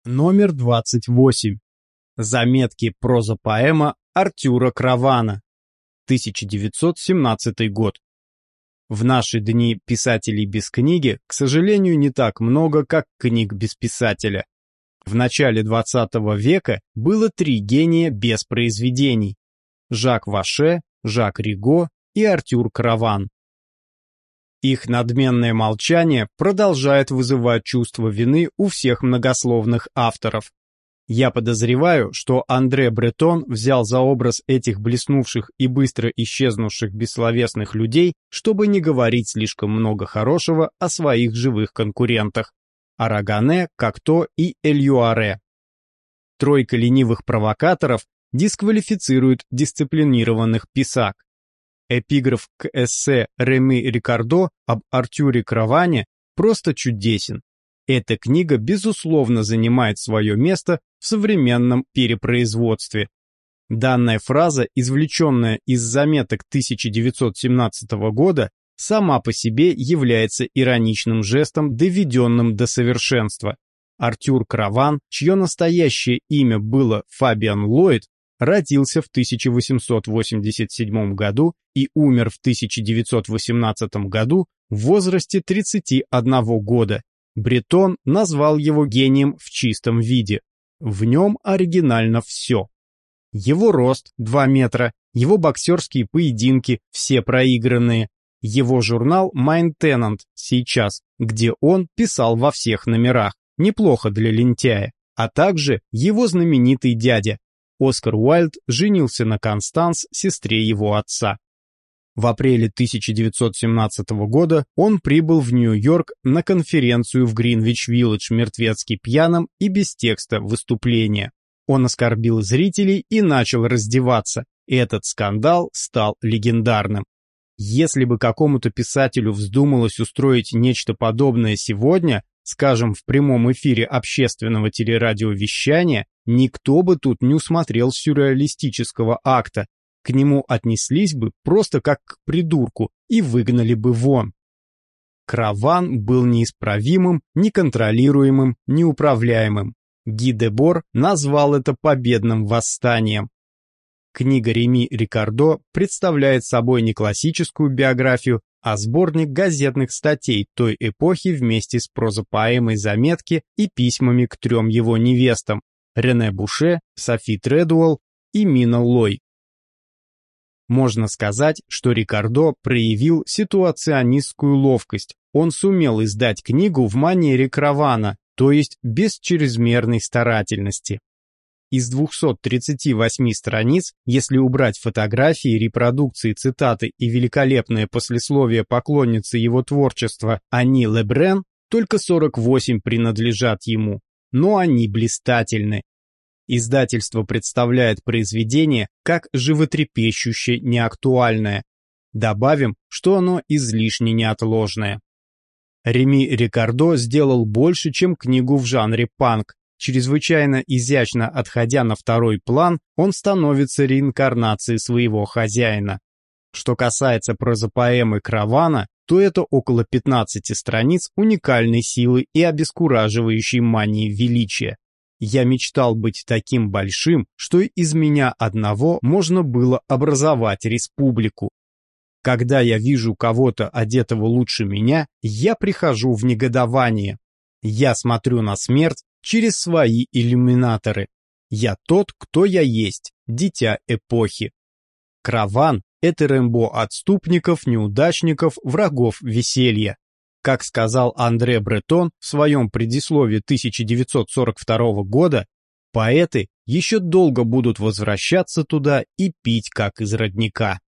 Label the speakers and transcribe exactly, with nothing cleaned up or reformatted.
Speaker 1: Номер двадцать восемь. Заметки проза-поэма Артюра Кравана. тысяча девятьсот семнадцатый год. В наши дни писателей без книги, к сожалению, не так много, как книг без писателя. В начале двадцатого века было три гения без произведений: Жак Ваше, Жак Риго и Артюр Краван. Их надменное молчание продолжает вызывать чувство вины у всех многословных авторов. Я подозреваю, что Андре Бретон взял за образ этих блеснувших и быстро исчезнувших бессловесных людей, чтобы не говорить слишком много хорошего о своих живых конкурентах – Арагане, Кокто и Эльюаре. Тройка ленивых провокаторов дисквалифицирует дисциплинированных писак. Эпиграф к эссе Реми Рикардо об Артюре Краване просто чудесен. Эта книга, безусловно, занимает свое место в современном перепроизводстве. Данная фраза, извлеченная из заметок тысяча девятьсот семнадцатого года, сама по себе является ироничным жестом, доведенным до совершенства. Артюр Краван, чье настоящее имя было Фабиан Ллойд, родился в тысяча восемьсот восемьдесят седьмом году и умер в тысяча девятьсот восемнадцатом году в возрасте тридцати одного года. Бретон назвал его гением в чистом виде. В нем оригинально все. Его рост два метра, его боксерские поединки все проигранные, его журнал «Майн-Тенант» сейчас, где он писал во всех номерах, неплохо для лентяя, а также его знаменитый дядя. Оскар Уайльд женился на Констанс, сестре его отца. В апреле тысяча девятьсот семнадцатого года он прибыл в Нью-Йорк на конференцию в Гринвич-Виллидж мертвецки пьяным и без текста выступления. Он оскорбил зрителей и начал раздеваться. Этот скандал стал легендарным. Если бы какому-то писателю вздумалось устроить нечто подобное сегодня, скажем, в прямом эфире общественного телерадиовещания, никто бы тут не усмотрел сюрреалистического акта. К нему отнеслись бы просто как к придурку и выгнали бы вон. Краван был неисправимым, неконтролируемым, неуправляемым. Ги Дебор назвал это победным восстанием. Книга Реми Рикардо представляет собой не классическую биографию, а сборник газетных статей той эпохи вместе с прозапоэмой «Заметки» и письмами к трем его невестам – Рене Буше, Софи Тредуэлл и Мина Лой. Можно сказать, что Рикардо проявил ситуационистскую ловкость. Он сумел издать книгу в манере Кравана, то есть без чрезмерной старательности. Из двухсот тридцати восьми страниц, если убрать фотографии, репродукции, цитаты и великолепное послесловие поклонницы его творчества Ани Лебрен, только сорок восемь принадлежат ему, но они блистательны. Издательство представляет произведение как животрепещуще неактуальное. Добавим, что оно излишне неотложное. Реми Рикардо сделал больше, чем книгу в жанре панк. Чрезвычайно изящно отходя на второй план, он становится реинкарнацией своего хозяина. Что касается прозапоэмы Кравана, то это около пятнадцати страниц уникальной силы и обескураживающей мании величия. Я мечтал быть таким большим, что из меня одного можно было образовать республику. Когда я вижу кого-то, одетого лучше меня, я прихожу в негодование. Я смотрю на смерть через свои иллюминаторы. Я тот, кто я есть, дитя эпохи. Краван — это Рэмбо отступников, неудачников, врагов веселья. Как сказал Андре Бретон в своем предисловии тысяча девятьсот сорок второго года, поэты еще долго будут возвращаться туда и пить как из родника.